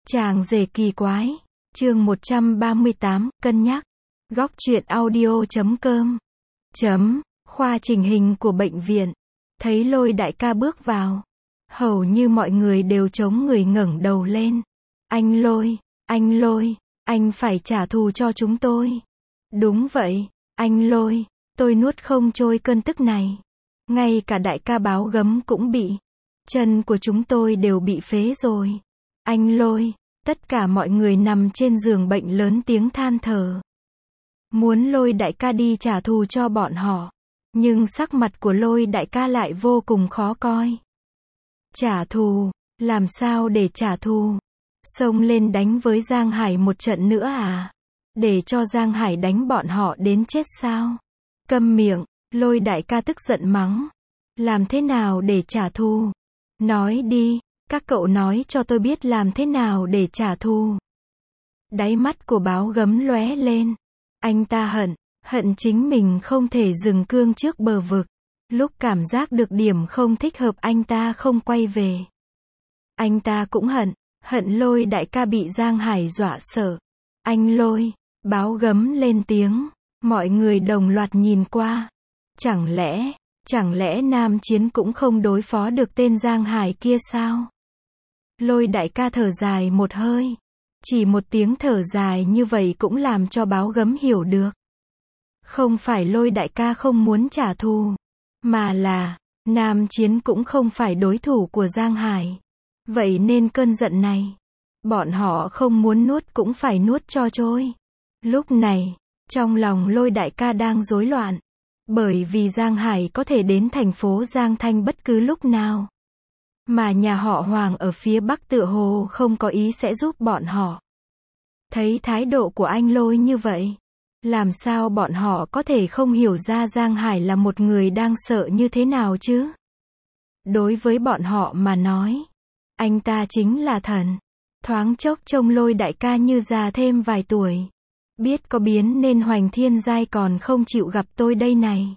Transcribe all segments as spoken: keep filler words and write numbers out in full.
Chàng rể kỳ quái. Chương một trăm ba mươi tám, cân nhắc. Góc truyện audio chấm com. Chấm, khoa chỉnh hình của bệnh viện. Thấy Lôi đại ca bước vào. Hầu như mọi người đều chống người ngẩng đầu lên. Anh Lôi, anh Lôi, anh phải trả thù cho chúng tôi. Đúng vậy, anh Lôi, tôi nuốt không trôi cơn tức này. Ngay cả đại ca Báo Gấm cũng bị. Chân của chúng tôi đều bị phế rồi. Anh Lôi, tất cả mọi người nằm trên giường bệnh lớn tiếng than thở. Muốn Lôi đại ca đi trả thù cho bọn họ. Nhưng sắc mặt của Lôi đại ca lại vô cùng khó coi. Trả thù, làm sao để trả thù? Xông lên đánh với Giang Hải một trận nữa à? Để cho Giang Hải đánh bọn họ đến chết sao? Câm miệng, Lôi đại ca tức giận mắng. Làm thế nào để trả thù? Nói đi, các cậu nói cho tôi biết làm thế nào để trả thù. Đáy mắt của Báo Gấm lóe lên. Anh ta hận, hận chính mình không thể dừng cương trước bờ vực. Lúc cảm giác được điểm không thích hợp anh ta không quay về. Anh ta cũng hận, hận Lôi đại ca bị Giang Hải dọa sợ. Anh Lôi, Báo Gấm lên tiếng, mọi người đồng loạt nhìn qua. Chẳng lẽ, chẳng lẽ Nam Chiến cũng không đối phó được tên Giang Hải kia sao? Lôi đại ca thở dài một hơi. Chỉ một tiếng thở dài như vậy cũng làm cho Báo Gấm hiểu được. Không phải Lôi đại ca không muốn trả thù, mà là, Nam Chiến cũng không phải đối thủ của Giang Hải. Vậy nên cơn giận này, bọn họ không muốn nuốt cũng phải nuốt cho trôi. Lúc này, trong lòng Lôi đại ca đang rối loạn. Bởi vì Giang Hải có thể đến thành phố Giang Thanh bất cứ lúc nào. Mà nhà họ Hoàng ở phía Bắc tựa hồ không có ý sẽ giúp bọn họ. Thấy thái độ của anh Lôi như vậy, làm sao bọn họ có thể không hiểu ra Giang Hải là một người đang sợ như thế nào chứ? Đối với bọn họ mà nói, anh ta chính là thần. Thoáng chốc trông Lôi đại ca như già thêm vài tuổi. Biết có biến nên Hoành Thiên Giai còn không chịu gặp tôi đây này.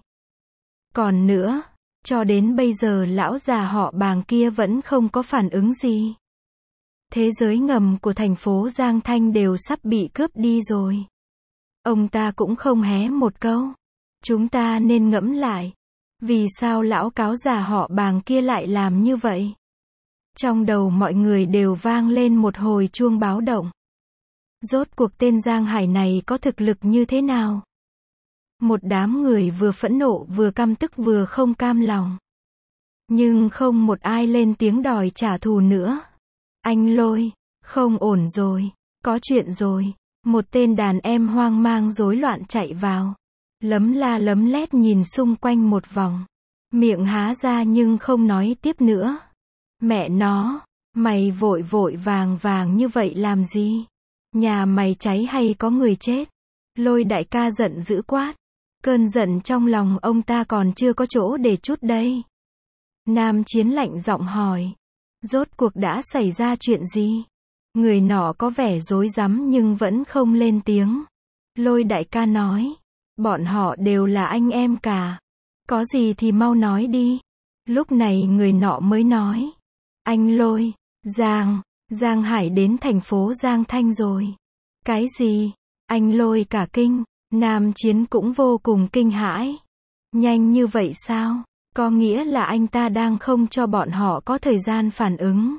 Còn nữa, cho đến bây giờ lão già họ Bàng kia vẫn không có phản ứng gì. Thế giới ngầm của thành phố Giang Thanh đều sắp bị cướp đi rồi. Ông ta cũng không hé một câu. Chúng ta nên ngẫm lại. Vì sao lão cáo già họ Bàng kia lại làm như vậy? Trong đầu mọi người đều vang lên một hồi chuông báo động. Rốt cuộc tên Giang Hải này có thực lực như thế nào? Một đám người vừa phẫn nộ vừa căm tức vừa không cam lòng. Nhưng không một ai lên tiếng đòi trả thù nữa. Anh Lôi, không ổn rồi, có chuyện rồi. Một tên đàn em hoang mang rối loạn chạy vào. Lấm la lấm lét nhìn xung quanh một vòng. Miệng há ra nhưng không nói tiếp nữa. Mẹ nó, mày vội vội vàng vàng như vậy làm gì? Nhà mày cháy hay có người chết? Lôi đại ca giận dữ quát. Cơn giận trong lòng ông ta còn chưa có chỗ để trút đây. Nam Chiến lạnh giọng hỏi. Rốt cuộc đã xảy ra chuyện gì? Người nọ có vẻ rối rắm nhưng vẫn không lên tiếng. Lôi đại ca nói. Bọn họ đều là anh em cả. Có gì thì mau nói đi. Lúc này người nọ mới nói. Anh Lôi, Giang, Giang Hải đến thành phố Giang Thanh rồi. Cái gì? Anh Lôi cả kinh. Nam Chiến cũng vô cùng kinh hãi. Nhanh như vậy sao? Có nghĩa là anh ta đang không cho bọn họ có thời gian phản ứng.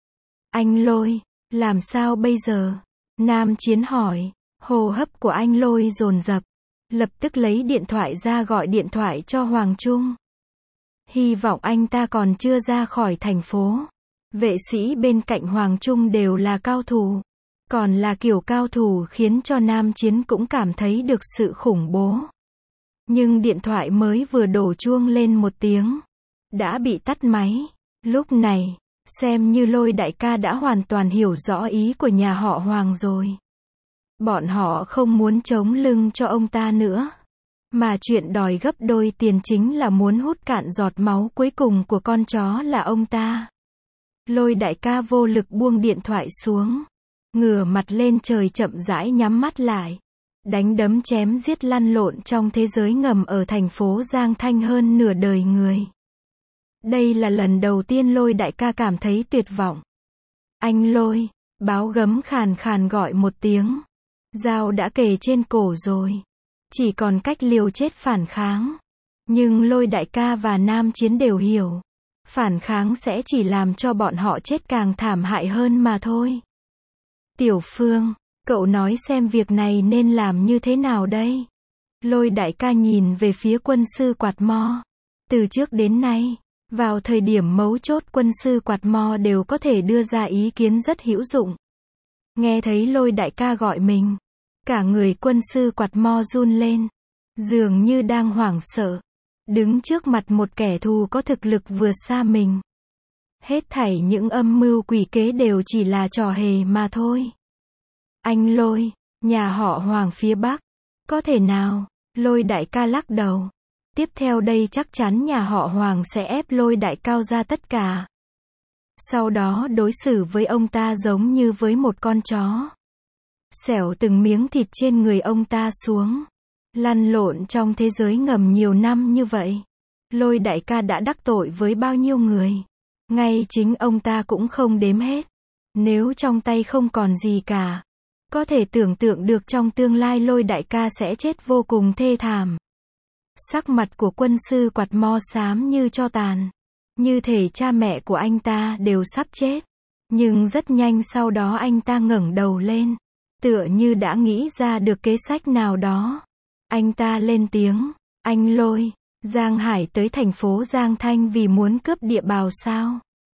Anh Lôi, làm sao bây giờ? Nam Chiến hỏi. Hô hấp của anh Lôi dồn dập. Lập tức lấy điện thoại ra gọi điện thoại cho Hoàng Trung. Hy vọng anh ta còn chưa ra khỏi thành phố. Vệ sĩ bên cạnh Hoàng Trung đều là cao thủ. Còn là kiểu cao thủ khiến cho Nam Chiến cũng cảm thấy được sự khủng bố. Nhưng điện thoại mới vừa đổ chuông lên một tiếng. Đã bị tắt máy. Lúc này, xem như Lôi đại ca đã hoàn toàn hiểu rõ ý của nhà họ Hoàng rồi. Bọn họ không muốn chống lưng cho ông ta nữa. Mà chuyện đòi gấp đôi tiền chính là muốn hút cạn giọt máu cuối cùng của con chó là ông ta. Lôi đại ca vô lực buông điện thoại xuống. Ngửa mặt lên trời chậm rãi nhắm mắt lại. Đánh đấm chém giết lăn lộn trong thế giới ngầm ở thành phố Giang Thanh hơn nửa đời người. Đây là lần đầu tiên Lôi đại ca cảm thấy tuyệt vọng. Anh Lôi, Báo gấm khàn khàn gọi một tiếng. Dao đã kề trên cổ rồi. Chỉ còn cách liều chết phản kháng. Nhưng Lôi đại ca và Nam Chiến đều hiểu. Phản kháng sẽ chỉ làm cho bọn họ chết càng thảm hại hơn mà thôi. Tiểu Phương, cậu nói xem việc này nên làm như thế nào đây? Lôi đại ca nhìn về phía quân sư Quạt Mo. Từ trước đến nay, vào thời điểm mấu chốt quân sư Quạt Mo đều có thể đưa ra ý kiến rất hữu dụng. Nghe thấy Lôi đại ca gọi mình, cả người quân sư Quạt Mo run lên, dường như đang hoảng sợ, đứng trước mặt một kẻ thù có thực lực vượt xa mình. Hết thảy những âm mưu quỷ kế đều chỉ là trò hề mà thôi. Anh Lôi, nhà họ Hoàng phía Bắc, có thể nào? Lôi đại ca lắc đầu. Tiếp theo đây chắc chắn nhà họ Hoàng sẽ ép Lôi đại cao ra tất cả. Sau đó đối xử với ông ta giống như với một con chó. Xẻo từng miếng thịt trên người ông ta xuống. Lăn lộn trong thế giới ngầm nhiều năm như vậy. Lôi đại ca đã đắc tội với bao nhiêu người. Ngay chính ông ta cũng không đếm hết. Nếu trong tay không còn gì cả, có thể tưởng tượng được trong tương lai Lôi đại ca sẽ chết vô cùng thê thảm. Sắc mặt của quân sư Quạt Mo xám như tro tàn. Như thể cha mẹ của anh ta đều sắp chết. Nhưng rất nhanh sau đó anh ta ngẩng đầu lên. Tựa như đã nghĩ ra được kế sách nào đó. Anh ta lên tiếng. Anh Lôi, Giang Hải tới thành phố Giang Thanh vì muốn cướp địa bào sao?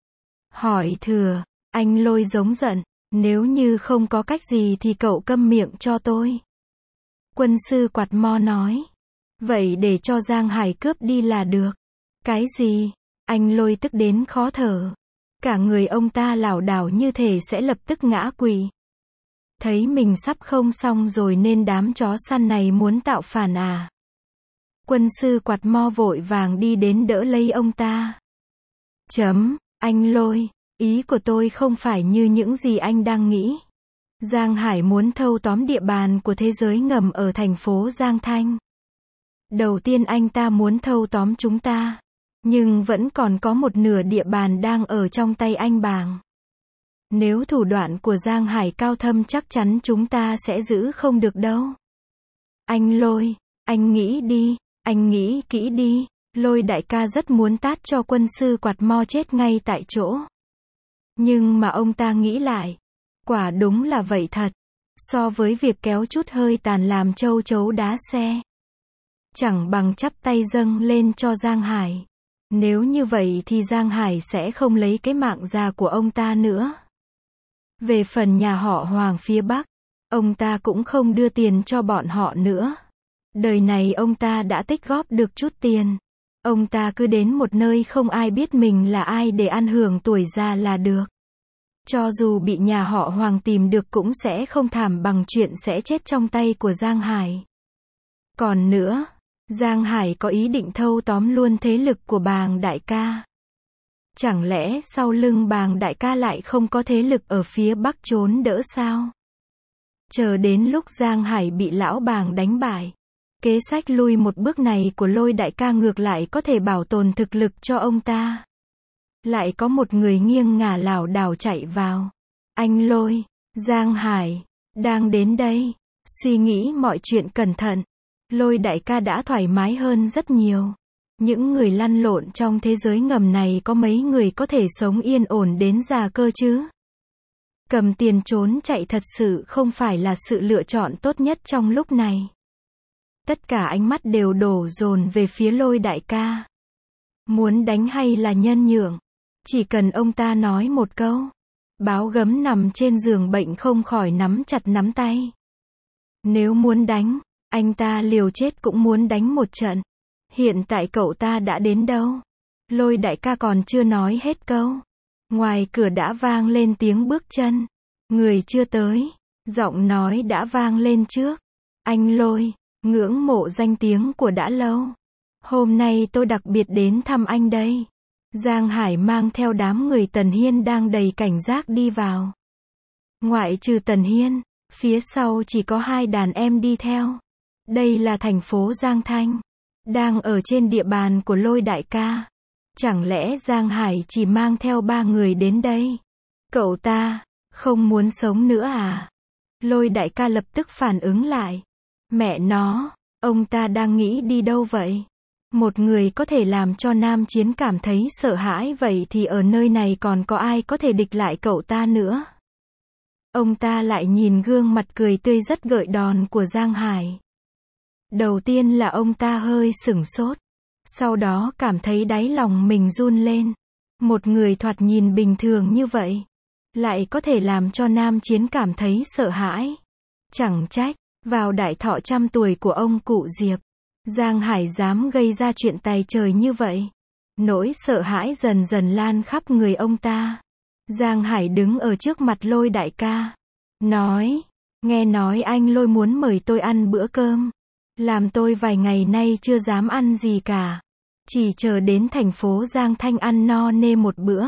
Hỏi thừa. Anh Lôi giống giận. Nếu như không có cách gì thì cậu câm miệng cho tôi. Quân sư Quạt Mo nói. Vậy để cho Giang Hải cướp đi là được. Cái gì? Anh Lôi tức đến khó thở. Cả người ông ta lảo đảo như thể sẽ lập tức ngã quỵ. Thấy mình sắp không xong rồi nên đám chó săn này muốn tạo phản à? Quân sư Quạt Mo vội vàng đi đến đỡ lấy ông ta. Chấm, anh Lôi, ý của tôi không phải như những gì anh đang nghĩ. Giang Hải muốn thâu tóm địa bàn của thế giới ngầm ở thành phố Giang Thanh. Đầu tiên anh ta muốn thâu tóm chúng ta. Nhưng vẫn còn có một nửa địa bàn đang ở trong tay anh Bàng. Nếu thủ đoạn của Giang Hải cao thâm chắc chắn chúng ta sẽ giữ không được đâu. Anh Lôi, anh nghĩ đi, anh nghĩ kỹ đi. Lôi đại ca rất muốn tát cho quân sư Quạt Mo chết ngay tại chỗ. Nhưng mà ông ta nghĩ lại. Quả đúng là vậy thật. So với việc kéo chút hơi tàn làm châu chấu đá xe. Chẳng bằng chắp tay dâng lên cho Giang Hải. Nếu như vậy thì Giang Hải sẽ không lấy cái mạng già của ông ta nữa. Về phần nhà họ Hoàng phía Bắc, ông ta cũng không đưa tiền cho bọn họ nữa. Đời này ông ta đã tích góp được chút tiền. Ông ta cứ đến một nơi không ai biết mình là ai để ăn hưởng tuổi già là được. Cho dù bị nhà họ Hoàng tìm được cũng sẽ không thảm bằng chuyện sẽ chết trong tay của Giang Hải. Còn nữa, Giang Hải có ý định thâu tóm luôn thế lực của Bàng đại ca. Chẳng lẽ sau lưng Bàng đại ca lại không có thế lực ở phía Bắc trốn đỡ sao? Chờ đến lúc Giang Hải bị lão Bàng đánh bại, kế sách lui một bước này của Lôi đại ca ngược lại có thể bảo tồn thực lực cho ông ta. Lại có một người nghiêng ngả lảo đảo chạy vào. Anh Lôi, Giang Hải, đang đến đây. Suy nghĩ mọi chuyện cẩn thận. Lôi đại ca đã thoải mái hơn rất nhiều. Những người lăn lộn trong thế giới ngầm này có mấy người có thể sống yên ổn đến già cơ chứ? Cầm tiền trốn chạy thật sự không phải là sự lựa chọn tốt nhất trong lúc này. Tất cả ánh mắt đều đổ dồn về phía Lôi đại ca. Muốn đánh hay là nhân nhượng? Chỉ cần ông ta nói một câu. Báo gấm nằm trên giường bệnh không khỏi nắm chặt nắm tay. Nếu muốn đánh, anh ta liều chết cũng muốn đánh một trận. Hiện tại cậu ta đã đến đâu? Lôi đại ca còn chưa nói hết câu. Ngoài cửa đã vang lên tiếng bước chân. Người chưa tới. Giọng nói đã vang lên trước. Anh Lôi, ngưỡng mộ danh tiếng của đã lâu. Hôm nay tôi đặc biệt đến thăm anh đây. Giang Hải mang theo đám người Tần Hiên đang đầy cảnh giác đi vào. Ngoại trừ Tần Hiên, phía sau chỉ có hai đàn em đi theo. Đây là thành phố Giang Thanh. Đang ở trên địa bàn của Lôi đại ca. Chẳng lẽ Giang Hải chỉ mang theo ba người đến đây? Cậu ta, Không muốn sống nữa à? Lôi đại ca lập tức phản ứng lại. Mẹ nó, ông ta đang nghĩ đi đâu vậy? Một người có thể làm cho Nam Chiến cảm thấy sợ hãi vậy thì ở nơi này còn có ai có thể địch lại cậu ta nữa? Ông ta lại nhìn gương mặt cười tươi rất gợi đòn của Giang Hải. Đầu tiên là ông ta hơi sửng sốt. Sau đó cảm thấy đáy lòng mình run lên. Một người thoạt nhìn bình thường như vậy, lại có thể làm cho Nam Chiến cảm thấy sợ hãi. Chẳng trách, vào đại thọ trăm tuổi của ông cụ Diệp, Giang Hải dám gây ra chuyện tày trời như vậy. Nỗi sợ hãi dần dần lan khắp người ông ta. Giang Hải đứng ở trước mặt Lôi đại ca. Nói, nghe nói anh Lôi muốn mời tôi ăn bữa cơm. Làm tôi vài ngày nay chưa dám ăn gì cả. Chỉ chờ đến thành phố Giang Thanh ăn no nê một bữa.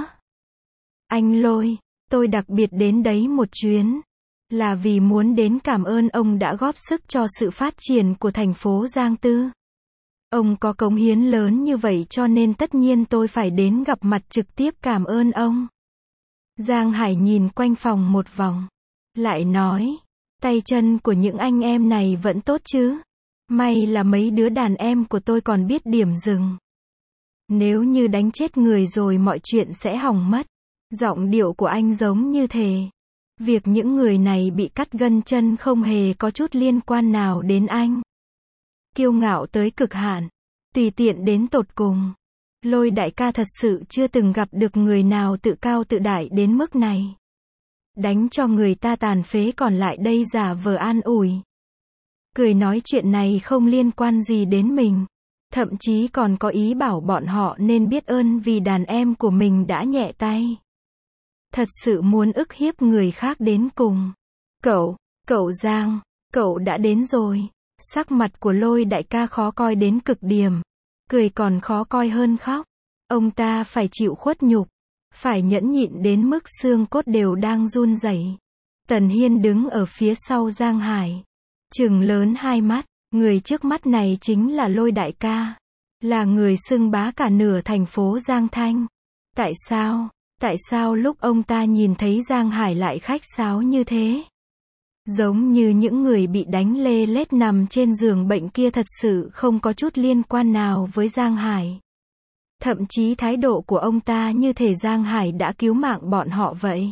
Anh Lôi, tôi đặc biệt đến đấy một chuyến. Là vì muốn đến cảm ơn ông đã góp sức cho sự phát triển của thành phố Giang Tư. Ông có cống hiến lớn như vậy cho nên tất nhiên tôi phải đến gặp mặt trực tiếp cảm ơn ông. Giang Hải nhìn quanh phòng một vòng. Lại nói, tay chân của những anh em này vẫn tốt chứ? May là mấy đứa đàn em của tôi còn biết điểm dừng. Nếu như đánh chết người rồi mọi chuyện sẽ hỏng mất. Giọng điệu của anh giống như thề. Việc những người này bị cắt gân chân không hề có chút liên quan nào đến anh. Kiêu ngạo tới cực hạn. Tùy tiện đến tột cùng. Lôi đại ca thật sự chưa từng gặp được người nào tự cao tự đại đến mức này. Đánh cho người ta tàn phế còn lại đây giả vờ an ủi. Cười nói chuyện này không liên quan gì đến mình. Thậm chí còn có ý bảo bọn họ nên biết ơn vì đàn em của mình đã nhẹ tay. Thật sự muốn ức hiếp người khác đến cùng. Cậu, cậu Giang, cậu đã đến rồi. Sắc mặt của Lôi đại ca khó coi đến cực điểm. Cười còn khó coi hơn khóc. Ông ta phải chịu khuất nhục. Phải nhẫn nhịn đến mức xương cốt đều đang run rẩy. Tần Hiên đứng ở phía sau Giang Hải. Trừng lớn hai mắt. Người trước mắt này chính là Lôi đại ca. Là người xưng bá cả nửa thành phố Giang Thanh. Tại sao? Tại sao lúc ông ta nhìn thấy Giang Hải lại khách sáo như thế? Giống như những người bị đánh lê lết nằm trên giường bệnh kia thật sự không có chút liên quan nào với Giang Hải. Thậm chí thái độ của ông ta như thể Giang Hải đã cứu mạng bọn họ vậy.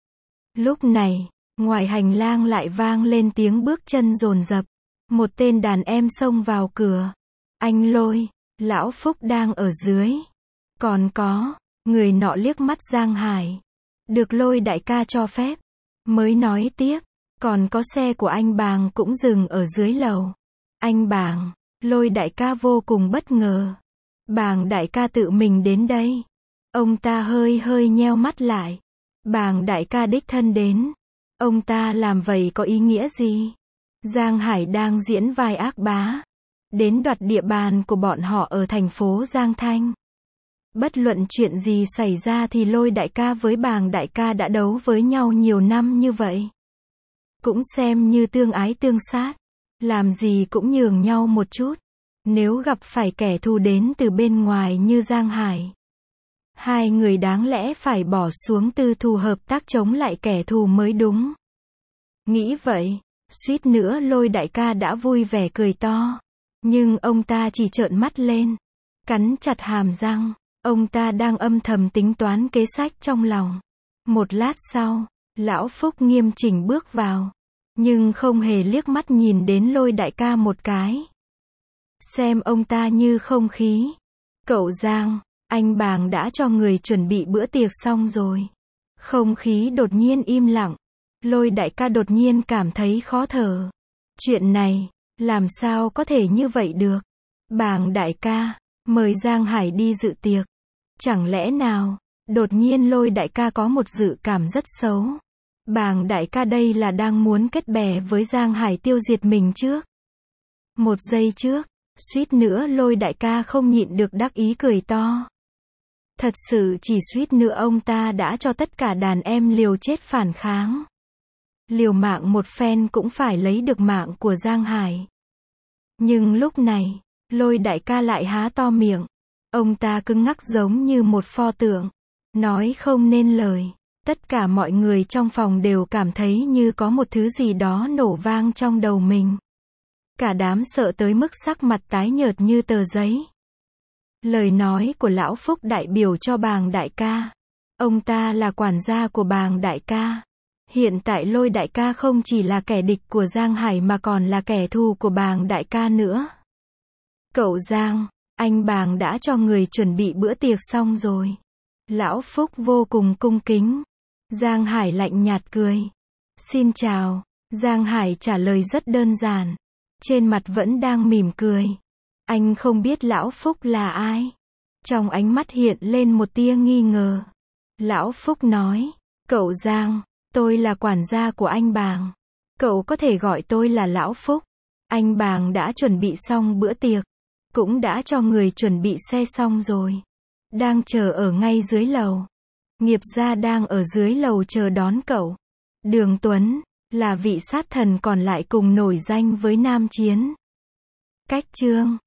Lúc này, ngoài hành lang lại vang lên tiếng bước chân dồn dập. Một tên đàn em xông vào cửa. Anh Lôi, lão Phúc đang ở dưới. Còn có, người nọ liếc mắt Giang Hải. Được Lôi đại ca cho phép. Mới nói tiếp, còn có xe của anh Bàng cũng dừng ở dưới lầu. Anh Bàng, Lôi đại ca vô cùng bất ngờ. Bàng đại ca tự mình đến đây. Ông ta hơi hơi nheo mắt lại. Bàng đại ca đích thân đến. Ông ta làm vậy có ý nghĩa gì? Giang Hải đang diễn vai ác bá. Đến đoạt địa bàn của bọn họ ở thành phố Giang Thanh. Bất luận chuyện gì xảy ra thì Lôi đại ca với Bàng đại ca đã đấu với nhau nhiều năm như vậy. Cũng xem như tương ái tương sát. Làm gì cũng nhường nhau một chút. Nếu gặp phải kẻ thù đến từ bên ngoài như Giang Hải, hai người đáng lẽ phải bỏ xuống tư thù hợp tác chống lại kẻ thù mới đúng. Nghĩ vậy, suýt nữa Lôi đại ca đã vui vẻ cười to. Nhưng ông ta chỉ trợn mắt lên, cắn chặt hàm răng. Ông ta đang âm thầm tính toán kế sách trong lòng. Một lát sau, lão Phúc nghiêm chỉnh bước vào. Nhưng không hề liếc mắt nhìn đến Lôi đại ca một cái. Xem ông ta như không khí. Cậu Giang, anh Bàng đã cho người chuẩn bị bữa tiệc xong rồi. Không khí đột nhiên im lặng. Lôi đại ca đột nhiên cảm thấy khó thở. Chuyện này, làm sao có thể như vậy được? Bàng đại ca, mời Giang Hải đi dự tiệc. Chẳng lẽ nào, đột nhiên Lôi đại ca có một dự cảm rất xấu. Bàng đại ca đây là đang muốn kết bè với Giang Hải tiêu diệt mình trước. Một giây trước, suýt nữa Lôi đại ca không nhịn được đắc ý cười to. Thật sự chỉ suýt nữa ông ta đã cho tất cả đàn em liều chết phản kháng. Liều mạng một phen cũng phải lấy được mạng của Giang Hải. Nhưng lúc này, Lôi đại ca lại há to miệng. Ông ta cứng ngắc giống như một pho tượng. Nói không nên lời. Tất cả mọi người trong phòng đều cảm thấy như có một thứ gì đó nổ vang trong đầu mình. Cả đám sợ tới mức sắc mặt tái nhợt như tờ giấy. Lời nói của lão Phúc đại biểu cho Bàng đại ca. Ông ta là quản gia của Bàng đại ca. Hiện tại Lôi đại ca không chỉ là kẻ địch của Giang Hải mà còn là kẻ thù của Bàng đại ca nữa. Cậu Giang, anh Bàng đã cho người chuẩn bị bữa tiệc xong rồi. Lão Phúc vô cùng cung kính. Giang Hải lạnh nhạt cười. Xin chào. Giang Hải trả lời rất đơn giản. Trên mặt vẫn đang mỉm cười. Anh không biết Lão Phúc là ai. Trong ánh mắt hiện lên một tia nghi ngờ. Lão Phúc nói, cậu Giang, tôi là quản gia của anh Bàng. Cậu có thể gọi tôi là Lão Phúc. Anh Bàng đã chuẩn bị xong bữa tiệc. Cũng đã cho người chuẩn bị xe xong rồi. Đang chờ ở ngay dưới lầu. Nghiệp gia đang ở dưới lầu chờ đón cậu. Đường Tuấn, là vị sát thần còn lại cùng nổi danh với Nam Chiến. Cách chương